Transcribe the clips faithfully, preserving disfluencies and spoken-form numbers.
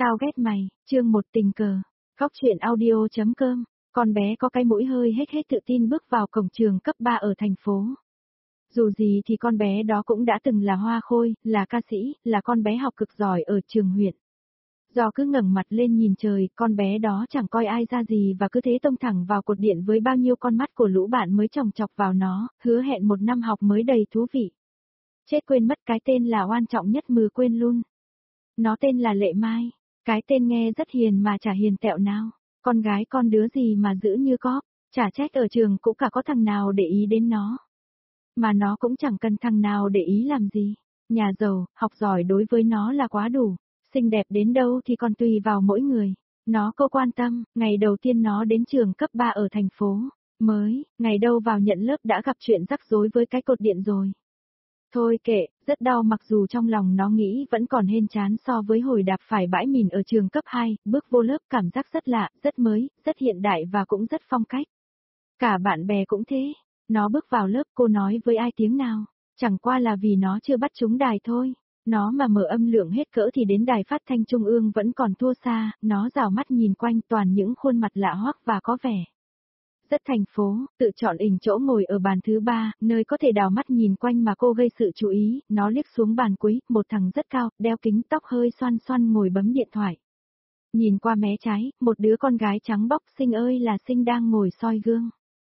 Tao ghét mày, chương một tình cờ. Góc truyện audio.com. Con bé có cái mũi hơi hết hết tự tin bước vào cổng trường cấp ba ở thành phố. Dù gì thì con bé đó cũng đã từng là hoa khôi, là ca sĩ, là con bé học cực giỏi ở trường huyện. Do cứ ngẩng mặt lên nhìn trời, con bé đó chẳng coi ai ra gì và cứ thế tông thẳng vào cột điện với bao nhiêu con mắt của lũ bạn mới chòng chọc vào nó, hứa hẹn một năm học mới đầy thú vị. Chết quên mất cái tên là quan trọng nhất mừ quên luôn. Nó tên là Lệ Mai. Cái tên nghe rất hiền mà chả hiền tẹo nào. Con gái con đứa gì mà giữ như cóp. Chả trách ở trường cũng cả có thằng nào để ý đến nó. Mà nó cũng chẳng cần thằng nào để ý làm gì. Nhà giàu, học giỏi đối với nó là quá đủ. Xinh đẹp đến đâu thì còn tùy vào mỗi người. Nó cô quan tâm, ngày đầu tiên nó đến trường cấp ba ở thành phố. Mới, ngày đâu vào nhận lớp đã gặp chuyện rắc rối với cái cột điện rồi. Thôi kệ, rất đau mặc dù trong lòng nó nghĩ vẫn còn hên chán so với hồi đạp phải bãi mìn ở trường cấp hai, bước vô lớp cảm giác rất lạ, rất mới, rất hiện đại và cũng rất phong cách. Cả bạn bè cũng thế, nó bước vào lớp cô nói với ai tiếng nào, chẳng qua là vì nó chưa bắt trúng đài thôi. Nó mà mở âm lượng hết cỡ thì đến đài phát thanh trung ương vẫn còn thua xa, nó rào mắt nhìn quanh toàn những khuôn mặt lạ hoắc và có vẻ rất thành phố, tự chọn ỉnh chỗ ngồi ở bàn thứ ba, nơi có thể đào mắt nhìn quanh mà cô gây sự chú ý, nó liếc xuống bàn cuối, một thằng rất cao, đeo kính tóc hơi xoăn xoăn ngồi bấm điện thoại. Nhìn qua mé trái, một đứa con gái trắng bóc xinh ơi là xinh đang ngồi soi gương.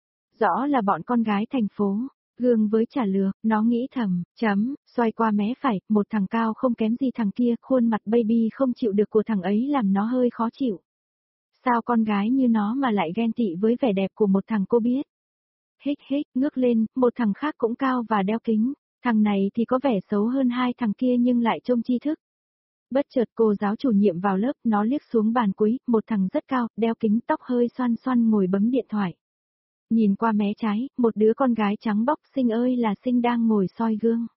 Rõ là bọn con gái thành phố, gương với chả lừa, nó nghĩ thầm, chấm, xoay qua mé phải, một thằng cao không kém gì thằng kia, khuôn mặt baby không chịu được của thằng ấy làm nó hơi khó chịu. Sao con gái như nó mà lại ghen tị với vẻ đẹp của một thằng cô biết? Hích hích, ngước lên, một thằng khác cũng cao và đeo kính, thằng này thì có vẻ xấu hơn hai thằng kia nhưng lại trông tri thức. Bất chợt cô giáo chủ nhiệm vào lớp, nó liếc xuống bàn cuối, một thằng rất cao, đeo kính tóc hơi xoăn xoăn ngồi bấm điện thoại. Nhìn qua mé trái, một đứa con gái trắng bóc xinh ơi là xinh đang ngồi soi gương.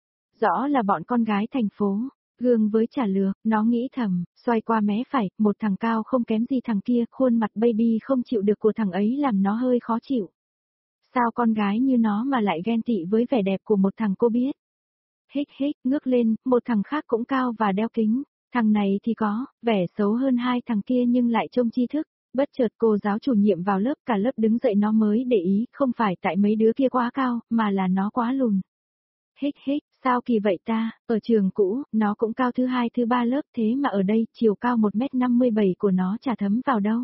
Rõ là bọn con gái thành phố. Gương với chả lừa, nó nghĩ thầm, xoay qua mé phải, một thằng cao không kém gì thằng kia, khuôn mặt baby không chịu được của thằng ấy làm nó hơi khó chịu. Sao con gái như nó mà lại ghen tị với vẻ đẹp của một thằng cô biết? Hích hích, ngước lên, một thằng khác cũng cao và đeo kính, thằng này thì có, vẻ xấu hơn hai thằng kia nhưng lại trông tri thức. Bất chợt cô giáo chủ nhiệm vào lớp, cả lớp đứng dậy nó mới để ý, không phải tại mấy đứa kia quá cao, mà là nó quá lùn. Hích hích, sao kỳ vậy ta, ở trường cũ, nó cũng cao thứ hai thứ ba lớp thế mà ở đây, chiều cao một mét năm mươi bảy của nó chả thấm vào đâu.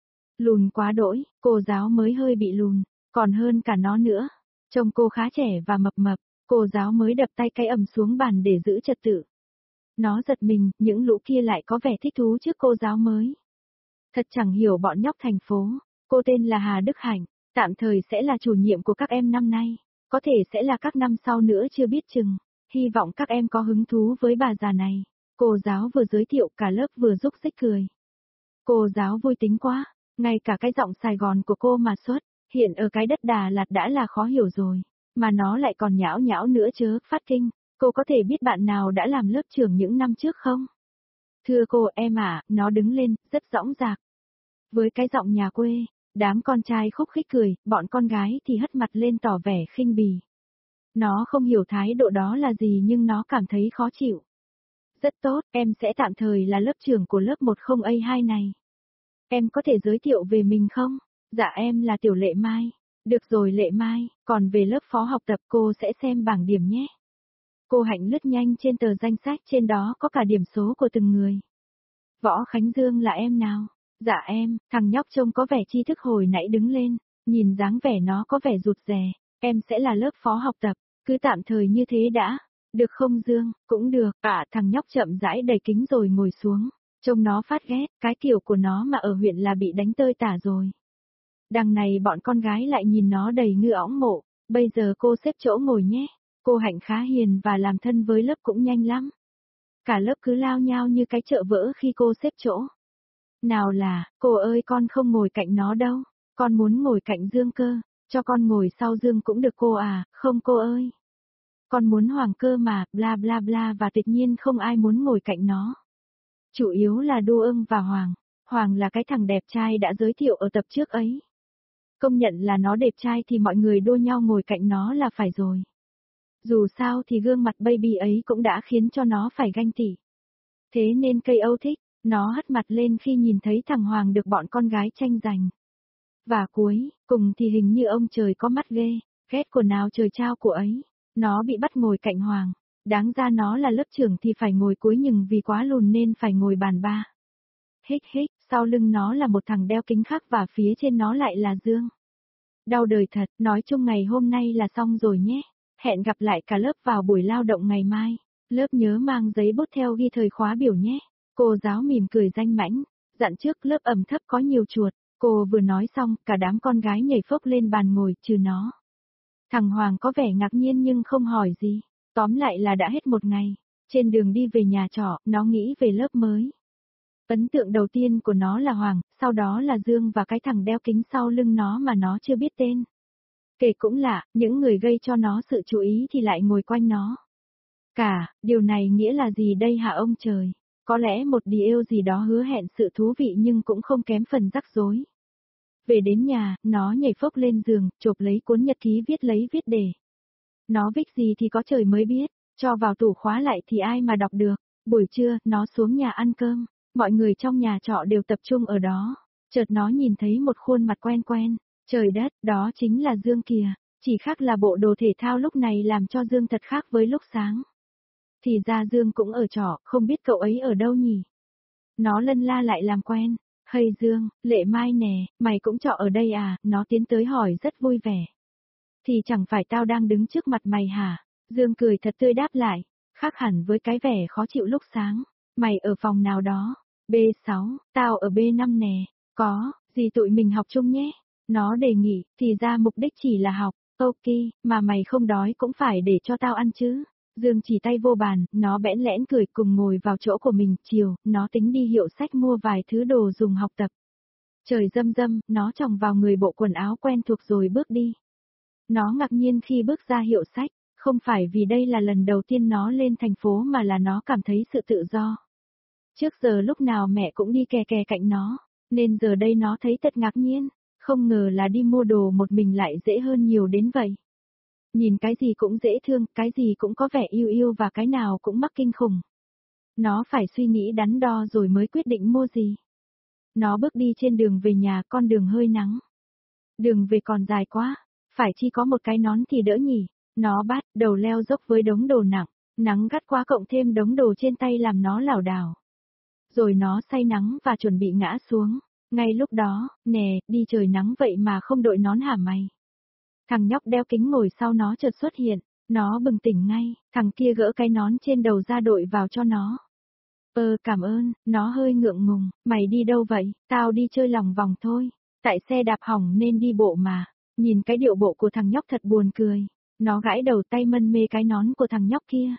Lùn quá đỗi, cô giáo mới hơi bị lùn, còn hơn cả nó nữa. Trông cô khá trẻ và mập mập, cô giáo mới đập tay cái ầm xuống bàn để giữ trật tự. Nó giật mình, những lũ kia lại có vẻ thích thú trước cô giáo mới. Thật chẳng hiểu bọn nhóc thành phố, cô tên là Hà Đức Hạnh, tạm thời sẽ là chủ nhiệm của các em năm nay. Có thể sẽ là các năm sau nữa chưa biết chừng, hy vọng các em có hứng thú với bà già này. Cô giáo vừa giới thiệu cả lớp vừa rúc rích cười. Cô giáo vui tính quá, ngay cả cái giọng Sài Gòn của cô mà xuất, hiện ở cái đất Đà Lạt đã là khó hiểu rồi, mà nó lại còn nhão nhão nữa chớ, phát kinh. Cô có thể biết bạn nào đã làm lớp trưởng những năm trước không? Thưa cô em ạ, nó đứng lên, rất dõng dạc. Với cái giọng nhà quê. Đám con trai khúc khích cười, bọn con gái thì hất mặt lên tỏ vẻ khinh bỉ. Nó không hiểu thái độ đó là gì nhưng nó cảm thấy khó chịu. Rất tốt, em sẽ tạm thời là lớp trưởng của lớp một không A hai này. Em có thể giới thiệu về mình không? Dạ em là Tiểu Lệ Mai. Được rồi Lệ Mai, còn về lớp phó học tập cô sẽ xem bảng điểm nhé. Cô Hạnh lướt nhanh trên tờ danh sách, trên đó có cả điểm số của từng người. Võ Khánh Dương là em nào? Dạ em, thằng nhóc trông có vẻ tri thức hồi nãy đứng lên, nhìn dáng vẻ nó có vẻ rụt rè, em sẽ là lớp phó học tập, cứ tạm thời như thế đã, được không Dương, cũng được, à thằng nhóc chậm rãi đầy kính rồi ngồi xuống, trông nó phát ghét, cái kiểu của nó mà ở huyện là bị đánh tơi tả rồi. Đằng này bọn con gái lại nhìn nó đầy ngư óng mộ, bây giờ cô xếp chỗ ngồi nhé, cô Hạnh khá hiền và làm thân với lớp cũng nhanh lắm. Cả lớp cứ lao nhao như cái chợ vỡ khi cô xếp chỗ. Nào là, cô ơi con không ngồi cạnh nó đâu, con muốn ngồi cạnh Dương cơ, cho con ngồi sau Dương cũng được cô à, không cô ơi. Con muốn Hoàng cơ mà, bla bla bla và tuyệt nhiên không ai muốn ngồi cạnh nó. Chủ yếu là Đô Ưng và Hoàng, Hoàng là cái thằng đẹp trai đã giới thiệu ở tập trước ấy. Công nhận là nó đẹp trai thì mọi người đua nhau ngồi cạnh nó là phải rồi. Dù sao thì gương mặt baby ấy cũng đã khiến cho nó phải ganh tị. Thế nên cây Âu thích. Nó hất mặt lên khi nhìn thấy thằng Hoàng được bọn con gái tranh giành. Và cuối, cùng thì hình như ông trời có mắt ghê, ghét của nào trời trao của ấy. Nó bị bắt ngồi cạnh Hoàng. Đáng ra nó là lớp trưởng thì phải ngồi cuối nhưng vì quá lùn nên phải ngồi bàn ba. Hích hích, sau lưng nó là một thằng đeo kính khác và phía trên nó lại là Dương. Đau đời thật, nói chung ngày hôm nay là xong rồi nhé. Hẹn gặp lại cả lớp vào buổi lao động ngày mai. Lớp nhớ mang giấy bút theo ghi thời khóa biểu nhé. Cô giáo mỉm cười danh mãnh, dặn trước lớp ẩm thấp có nhiều chuột. Cô vừa nói xong, cả đám con gái nhảy phốc lên bàn ngồi, trừ nó. Thằng Hoàng có vẻ ngạc nhiên nhưng không hỏi gì. Tóm lại là đã hết một ngày. Trên đường đi về nhà trọ, nó nghĩ về lớp mới. Ấn tượng đầu tiên của nó là Hoàng, sau đó là Dương và cái thằng đeo kính sau lưng nó mà nó chưa biết tên. Kể cũng lạ, những người gây cho nó sự chú ý thì lại ngồi quanh nó. Cả, điều này nghĩa là gì đây hả ông trời? Có lẽ một điều gì đó hứa hẹn sự thú vị nhưng cũng không kém phần rắc rối. Về đến nhà, nó nhảy phốc lên giường, chộp lấy cuốn nhật ký viết lấy viết để. Nó viết gì thì có trời mới biết, cho vào tủ khóa lại thì ai mà đọc được. Buổi trưa, nó xuống nhà ăn cơm, mọi người trong nhà trọ đều tập trung ở đó. Chợt nó nhìn thấy một khuôn mặt quen quen, trời đất, đó chính là Dương kìa, chỉ khác là bộ đồ thể thao lúc này làm cho Dương thật khác với lúc sáng. Thì ra Dương cũng ở trọ, không biết cậu ấy ở đâu nhỉ? Nó lân la lại làm quen. Hay Dương, Lệ Mai nè, mày cũng trọ ở đây à? Nó tiến tới hỏi rất vui vẻ. Thì chẳng phải tao đang đứng trước mặt mày hả? Dương cười thật tươi đáp lại, khác hẳn với cái vẻ khó chịu lúc sáng. Mày ở phòng nào đó? bê sáu, tao ở bê năm nè. Có, gì tụi mình học chung nhé? Nó đề nghị, thì ra mục đích chỉ là học. Ok, mà mày không đói cũng phải để cho tao ăn chứ. Dương chỉ tay vô bàn, nó bẽn lẽn cười cùng ngồi vào chỗ của mình, chiều, nó tính đi hiệu sách mua vài thứ đồ dùng học tập. Trời râm râm, nó chòng vào người bộ quần áo quen thuộc rồi bước đi. Nó ngạc nhiên khi bước ra hiệu sách, không phải vì đây là lần đầu tiên nó lên thành phố mà là nó cảm thấy sự tự do. Trước giờ lúc nào mẹ cũng đi kè kè cạnh nó, nên giờ đây nó thấy thật ngạc nhiên, không ngờ là đi mua đồ một mình lại dễ hơn nhiều đến vậy. Nhìn cái gì cũng dễ thương, cái gì cũng có vẻ yêu yêu và cái nào cũng mắc kinh khủng. Nó phải suy nghĩ đắn đo rồi mới quyết định mua gì. Nó bước đi trên đường về nhà, con đường hơi nắng. Đường về còn dài quá, phải chi có một cái nón thì đỡ nhỉ. Nó bắt đầu leo dốc với đống đồ nặng, nắng gắt quá cộng thêm đống đồ trên tay làm nó lảo đảo. Rồi nó say nắng và chuẩn bị ngã xuống. Ngay lúc đó, nè, đi trời nắng vậy mà không đội nón hả mày? Thằng nhóc đeo kính ngồi sau nó chợt xuất hiện, nó bừng tỉnh ngay, thằng kia gỡ cái nón trên đầu ra đội vào cho nó. Ơ cảm ơn, nó hơi ngượng ngùng, mày đi đâu vậy? Tao đi chơi lòng vòng thôi, tại xe đạp hỏng nên đi bộ mà. Nhìn cái điệu bộ của thằng nhóc thật buồn cười, nó gãi đầu tay mân mê cái nón của thằng nhóc kia.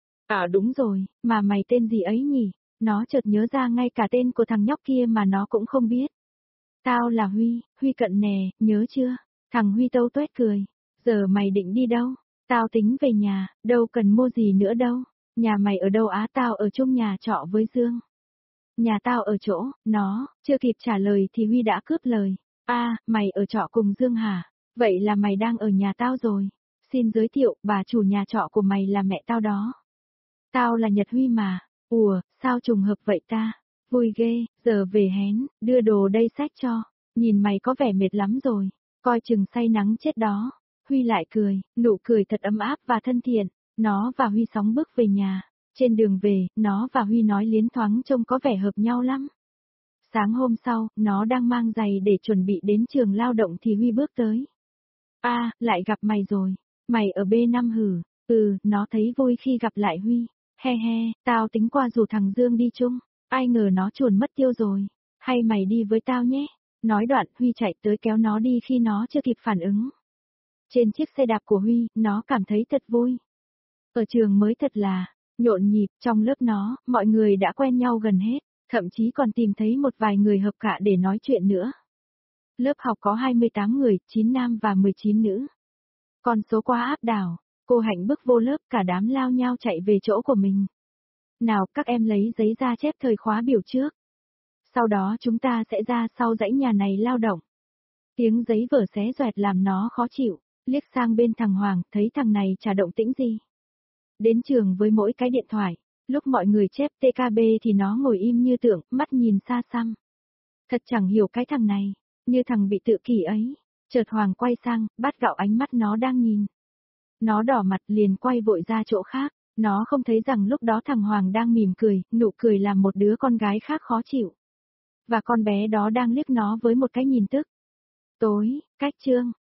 À đúng rồi, mà mày tên gì ấy nhỉ? Nó chợt nhớ ra ngay cả tên của thằng nhóc kia mà nó cũng không biết. Tao là Huy, Huy Cận nè, nhớ chưa? Thằng Huy tâu tuét cười. Giờ mày định đi đâu? Tao tính về nhà, đâu cần mua gì nữa đâu. Nhà mày ở đâu á? Tao ở chung nhà trọ với Dương. Nhà tao ở chỗ, nó, chưa kịp trả lời thì Huy đã cướp lời. À, mày ở trọ cùng Dương hả? Vậy là mày đang ở nhà tao rồi. Xin giới thiệu, bà chủ nhà trọ của mày là mẹ tao đó. Tao là Nhật Huy mà. Ủa, sao trùng hợp vậy ta? Vui ghê, giờ về hén, đưa đồ đây xách cho. Nhìn mày có vẻ mệt lắm rồi. Coi chừng say nắng chết đó. Huy lại cười, nụ cười thật ấm áp và thân thiện. Nó và Huy sóng bước về nhà. Trên đường về, nó và Huy nói liến thoáng trông có vẻ hợp nhau lắm. Sáng hôm sau, nó đang mang giày để chuẩn bị đến trường lao động thì Huy bước tới. À, lại gặp mày rồi. Mày ở bê năm hử? Ừ, nó thấy vui khi gặp lại Huy. He he, tao tính qua rủ thằng Dương đi chung. Ai ngờ nó chuồn mất tiêu rồi. Hay mày đi với tao nhé. Nói đoạn Huy chạy tới kéo nó đi khi nó chưa kịp phản ứng. Trên chiếc xe đạp của Huy, nó cảm thấy thật vui. Ở trường mới thật là nhộn nhịp, trong lớp nó, mọi người đã quen nhau gần hết, thậm chí còn tìm thấy một vài người hợp cạ để nói chuyện nữa. Lớp học có hai mươi tám người, chín nam và mười chín nữ. Con số quá áp đảo, cô Hạnh bước vô lớp cả đám lao nhau chạy về chỗ của mình. Nào các em lấy giấy ra chép thời khóa biểu trước. Sau đó chúng ta sẽ ra sau dãy nhà này lao động. Tiếng giấy vở xé xoẹt làm nó khó chịu, liếc sang bên thằng Hoàng, thấy thằng này chả động tĩnh gì. Đến trường với mỗi cái điện thoại, Lúc mọi người chép tê ca bê thì nó ngồi im như tượng, mắt nhìn xa xăm. Thật chẳng hiểu cái thằng này, như thằng bị tự kỷ ấy. Chợt Hoàng quay sang, bắt gạo ánh mắt nó đang nhìn. Nó đỏ mặt liền quay vội ra chỗ khác, nó không thấy rằng lúc đó thằng Hoàng đang mỉm cười, nụ cười làm một đứa con gái khác khó chịu. Và con bé đó đang liếc nó với một cái nhìn tức. Tối, cách trương.